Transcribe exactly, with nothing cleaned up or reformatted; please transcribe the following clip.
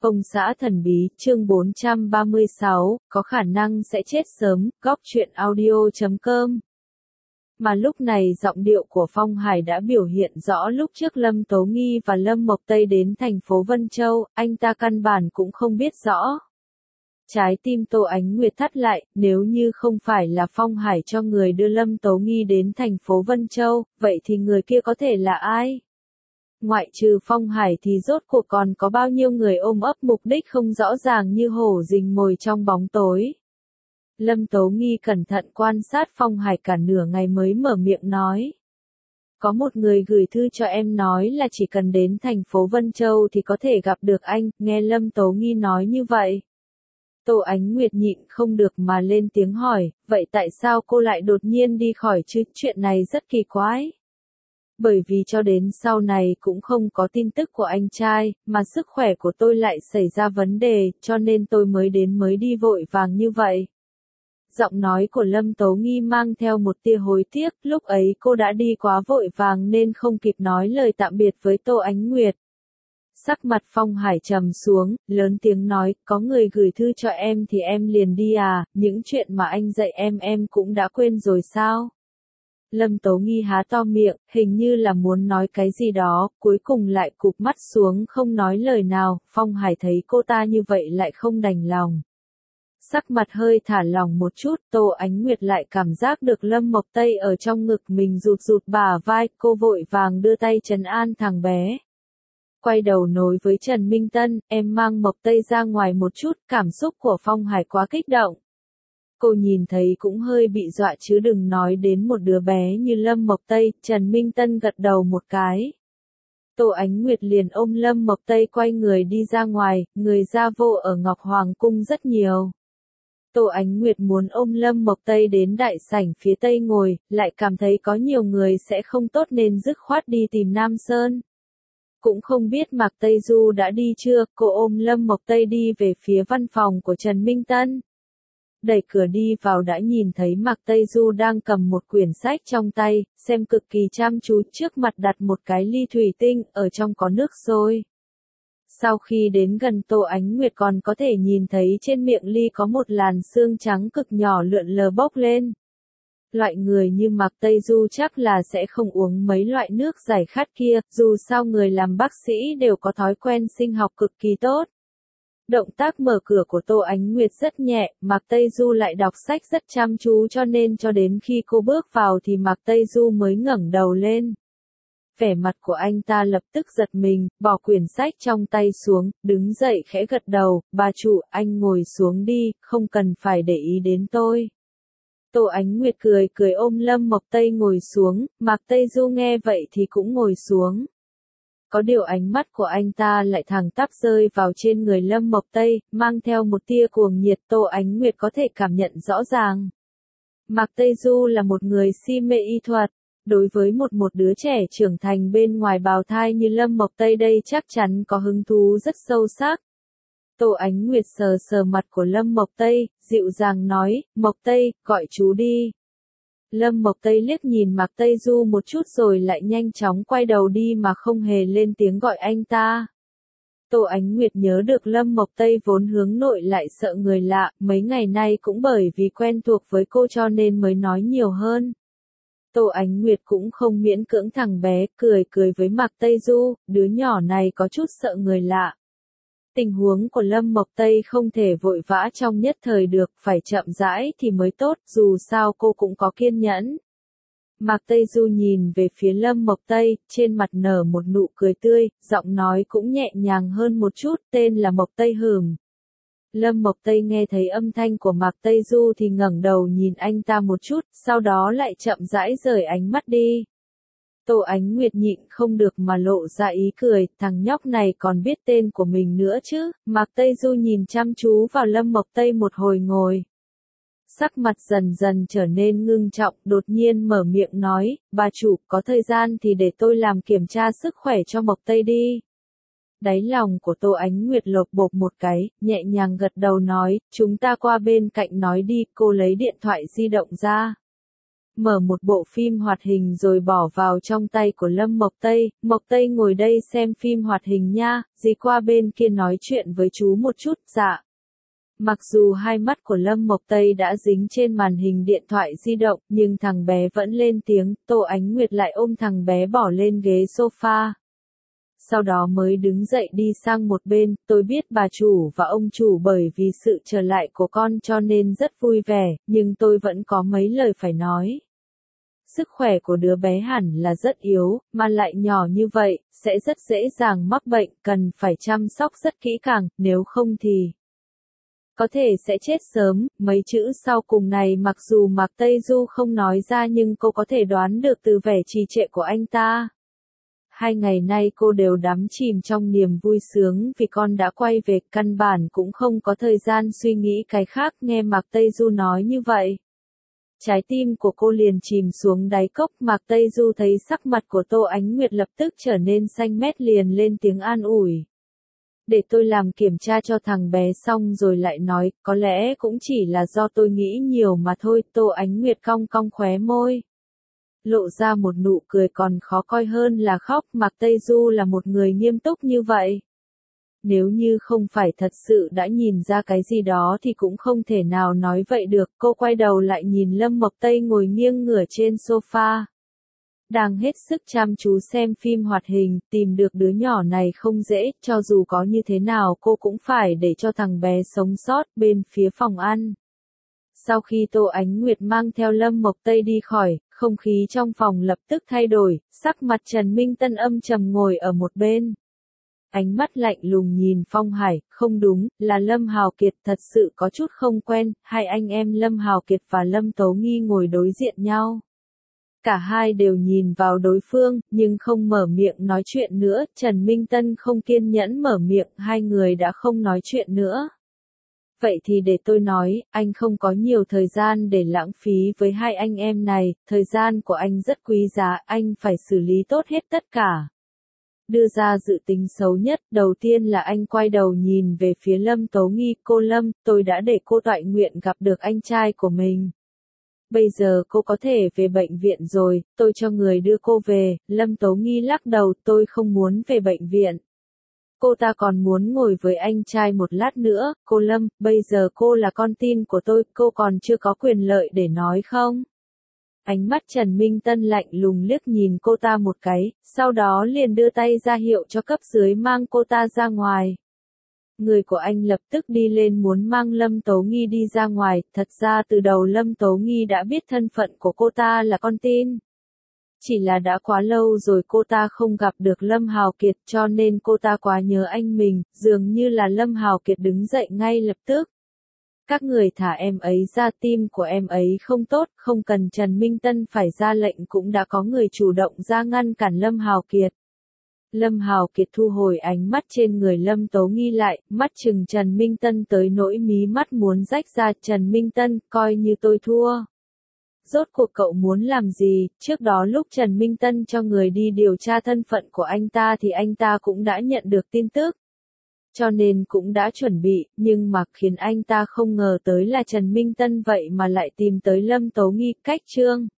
Công xã thần bí, chương bốn trăm ba mươi sáu, có khả năng sẽ chết sớm, góc truyện audio chấm com. Mà lúc này giọng điệu của Phong Hải đã biểu hiện rõ lúc trước Lâm Tố Nghi và Lâm Mộc Tây đến thành phố Vân Châu, anh ta căn bản cũng không biết rõ. Trái tim Tô Ánh Nguyệt thắt lại, nếu như không phải là Phong Hải cho người đưa Lâm Tố Nghi đến thành phố Vân Châu, vậy thì người kia có thể là ai? Ngoại trừ Phong Hải thì rốt cuộc còn có bao nhiêu người ôm ấp mục đích không rõ ràng như hổ rình mồi trong bóng tối. Lâm Tố Nghi cẩn thận quan sát Phong Hải cả nửa ngày mới mở miệng nói. Có một người gửi thư cho em nói là chỉ cần đến thành phố Vân Châu thì có thể gặp được anh, nghe Lâm Tố Nghi nói như vậy. Tô Ánh Nguyệt nhịn không được mà lên tiếng hỏi, vậy tại sao cô lại đột nhiên đi khỏi chứ, chuyện này rất kỳ quái. Bởi vì cho đến sau này cũng không có tin tức của anh trai, mà sức khỏe của tôi lại xảy ra vấn đề, cho nên tôi mới đến mới đi vội vàng như vậy. Giọng nói của Lâm Tố Nghi mang theo một tia hối tiếc, lúc ấy cô đã đi quá vội vàng nên không kịp nói lời tạm biệt với Tô Ánh Nguyệt. Sắc mặt Phong Hải trầm xuống, lớn tiếng nói, có người gửi thư cho em thì em liền đi à, những chuyện mà anh dạy em em cũng đã quên rồi sao? Lâm Tố Nghi há to miệng, hình như là muốn nói cái gì đó, cuối cùng lại cụp mắt xuống không nói lời nào, Phong Hải thấy cô ta như vậy lại không đành lòng. Sắc mặt hơi thả lỏng một chút, Tô Ánh Nguyệt lại cảm giác được Lâm Mộc Tây ở trong ngực mình rụt rụt bả vai, cô vội vàng đưa tay trấn an thằng bé. Quay đầu nối với Trần Minh Tân, em mang Mộc Tây ra ngoài một chút, cảm xúc của Phong Hải quá kích động. Cô nhìn thấy cũng hơi bị dọa chứ đừng nói đến một đứa bé như Lâm Mộc Tây, Trần Minh Tân gật đầu một cái. Tô Ánh Nguyệt liền ôm Lâm Mộc Tây quay người đi ra ngoài, người ra vô ở Ngọc Hoàng Cung rất nhiều. Tô Ánh Nguyệt muốn ôm Lâm Mộc Tây đến đại sảnh phía tây ngồi, lại cảm thấy có nhiều người sẽ không tốt nên dứt khoát đi tìm Nam Sơn. Cũng không biết Mạc Tây Du đã đi chưa, cô ôm Lâm Mộc Tây đi về phía văn phòng của Trần Minh Tân. Đẩy cửa đi vào đã nhìn thấy Mạc Tây Du đang cầm một quyển sách trong tay, xem cực kỳ chăm chú, trước mặt đặt một cái ly thủy tinh, ở trong có nước sôi. Sau khi đến gần Tô Ánh Nguyệt còn có thể nhìn thấy trên miệng ly có một làn sương trắng cực nhỏ lượn lờ bốc lên. Loại người như Mạc Tây Du chắc là sẽ không uống mấy loại nước giải khát kia, dù sao người làm bác sĩ đều có thói quen sinh học cực kỳ tốt. Động tác mở cửa của Tô Ánh Nguyệt rất nhẹ, Mạc Tây Du lại đọc sách rất chăm chú cho nên cho đến khi cô bước vào thì Mạc Tây Du mới ngẩng đầu lên. Vẻ mặt của anh ta lập tức giật mình, bỏ quyển sách trong tay xuống, đứng dậy khẽ gật đầu, bà chủ, anh ngồi xuống đi, không cần phải để ý đến tôi. Tô Ánh Nguyệt cười cười ôm Lâm Mộc Tây ngồi xuống, Mạc Tây Du nghe vậy thì cũng ngồi xuống. Có điều ánh mắt của anh ta lại thẳng tắp rơi vào trên người Lâm Mộc Tây, mang theo một tia cuồng nhiệt Tô Ánh Nguyệt có thể cảm nhận rõ ràng. Mạc Tây Du là một người si mê y thuật, đối với một một đứa trẻ trưởng thành bên ngoài bào thai như Lâm Mộc Tây đây chắc chắn có hứng thú rất sâu sắc. Tô Ánh Nguyệt sờ sờ mặt của Lâm Mộc Tây, dịu dàng nói, Mộc Tây, gọi chú đi. Lâm Mộc Tây liếc nhìn Mạc Tây Du một chút rồi lại nhanh chóng quay đầu đi mà không hề lên tiếng gọi anh ta. Tô Ánh Nguyệt nhớ được Lâm Mộc Tây vốn hướng nội lại sợ người lạ, mấy ngày nay cũng bởi vì quen thuộc với cô cho nên mới nói nhiều hơn. Tô Ánh Nguyệt cũng không miễn cưỡng thằng bé, cười cười với Mạc Tây Du, đứa nhỏ này có chút sợ người lạ. Tình huống của Lâm Mộc Tây không thể vội vã trong nhất thời được, phải chậm rãi thì mới tốt, dù sao cô cũng có kiên nhẫn. Mạc Tây Du nhìn về phía Lâm Mộc Tây, trên mặt nở một nụ cười tươi, giọng nói cũng nhẹ nhàng hơn một chút, tên là Mộc Tây hừm. Lâm Mộc Tây nghe thấy âm thanh của Mạc Tây Du thì ngẩng đầu nhìn anh ta một chút, sau đó lại chậm rãi rời ánh mắt đi. Tô Ánh Nguyệt nhịn không được mà lộ ra ý cười, thằng nhóc này còn biết tên của mình nữa chứ. Mạc Tây Du nhìn chăm chú vào Lâm Mộc Tây một hồi ngồi. Sắc mặt dần dần trở nên ngưng trọng, đột nhiên mở miệng nói, bà chủ, có thời gian thì để tôi làm kiểm tra sức khỏe cho Mộc Tây đi. Đáy lòng của Tô Ánh Nguyệt lột bột một cái, nhẹ nhàng gật đầu nói, chúng ta qua bên cạnh nói đi, cô lấy điện thoại di động ra. mở một bộ phim hoạt hình rồi bỏ vào trong tay của Lâm Mộc Tây. Mộc Tây ngồi đây xem phim hoạt hình nha, dì qua bên kia nói chuyện với chú một chút, dạ. Mặc dù hai mắt của Lâm Mộc Tây đã dính trên màn hình điện thoại di động, nhưng thằng bé vẫn lên tiếng, Tô Ánh Nguyệt lại ôm thằng bé bỏ lên ghế sofa. Sau đó mới đứng dậy đi sang một bên, tôi biết bà chủ và ông chủ bởi vì sự trở lại của con cho nên rất vui vẻ, nhưng tôi vẫn có mấy lời phải nói. Sức khỏe của đứa bé hẳn là rất yếu, mà lại nhỏ như vậy, sẽ rất dễ dàng mắc bệnh, cần phải chăm sóc rất kỹ càng, nếu không thì có thể sẽ chết sớm. Mấy chữ sau cùng này mặc dù Mạc Tây Du không nói ra nhưng cô có thể đoán được từ vẻ trì trệ của anh ta. Hai ngày nay cô đều đắm chìm trong niềm vui sướng vì con đã quay về, căn bản cũng không có thời gian suy nghĩ cái khác. Nghe Mạc Tây Du nói như vậy, trái tim của cô liền chìm xuống đáy cốc. Mạc Tây Du thấy sắc mặt của Tô Ánh Nguyệt lập tức trở nên xanh mét liền lên tiếng an ủi. Để tôi làm kiểm tra cho thằng bé xong rồi lại nói, có lẽ cũng chỉ là do tôi nghĩ nhiều mà thôi. Tô Ánh Nguyệt cong cong khóe môi, lộ ra một nụ cười còn khó coi hơn là khóc. Mạc Tây Du là một người nghiêm túc như vậy. Nếu như không phải thật sự đã nhìn ra cái gì đó thì cũng không thể nào nói vậy được. Cô quay đầu lại nhìn Lâm Mộc Tây ngồi nghiêng ngửa trên sofa, đang hết sức chăm chú xem phim hoạt hình. Tìm được đứa nhỏ này không dễ, cho dù có như thế nào cô cũng phải để cho thằng bé sống sót. Bên phía phòng ăn, sau khi Tô Ánh Nguyệt mang theo Lâm Mộc Tây đi khỏi, không khí trong phòng lập tức thay đổi, sắc mặt Trần Minh Tân âm trầm ngồi ở một bên. Ánh mắt lạnh lùng nhìn Phong Hải, không đúng, là Lâm Hào Kiệt, thật sự có chút không quen. Hai anh em Lâm Hào Kiệt và Lâm Tố Nghi ngồi đối diện nhau. Cả hai đều nhìn vào đối phương, nhưng không mở miệng nói chuyện nữa. Trần Minh Tân không kiên nhẫn mở miệng, hai người đã không nói chuyện nữa. Vậy thì để tôi nói, anh không có nhiều thời gian để lãng phí với hai anh em này, thời gian của anh rất quý giá, anh phải xử lý tốt hết tất cả. Đưa ra dự tính xấu nhất, đầu tiên là anh quay đầu nhìn về phía Lâm Tố Nghi, cô Lâm, tôi đã để cô toại nguyện gặp được anh trai của mình. Bây giờ cô có thể về bệnh viện rồi, tôi cho người đưa cô về. Lâm Tố Nghi lắc đầu, tôi không muốn về bệnh viện. Cô ta còn muốn ngồi với anh trai một lát nữa. Cô Lâm, bây giờ cô là con tin của tôi, cô còn chưa có quyền lợi để nói không? Ánh mắt Trần Minh Tân lạnh lùng liếc nhìn cô ta một cái, sau đó liền đưa tay ra hiệu cho cấp dưới mang cô ta ra ngoài. Người của anh lập tức đi lên muốn mang Lâm Tố Nghi đi ra ngoài. Thật ra từ đầu Lâm Tố Nghi đã biết thân phận của cô ta là con tin. Chỉ là đã quá lâu rồi cô ta không gặp được Lâm Hào Kiệt cho nên cô ta quá nhớ anh mình, dường như là Lâm Hào Kiệt đứng dậy ngay lập tức. Các người thả em ấy ra, tim của em ấy không tốt, không cần Trần Minh Tân phải ra lệnh cũng đã có người chủ động ra ngăn cản Lâm Hào Kiệt. Lâm Hào Kiệt thu hồi ánh mắt trên người Lâm Tố Nghi lại, mắt chừng Trần Minh Tân tới nỗi mí mắt muốn rách ra. Trần Minh Tân, coi như tôi thua. Rốt cuộc cậu muốn làm gì? Trước đó lúc Trần Minh Tân cho người đi điều tra thân phận của anh ta thì anh ta cũng đã nhận được tin tức. Cho nên cũng đã chuẩn bị, nhưng mà khiến anh ta không ngờ tới là Trần Minh Tân vậy mà lại tìm tới Lâm Tố Nghi. Cách trương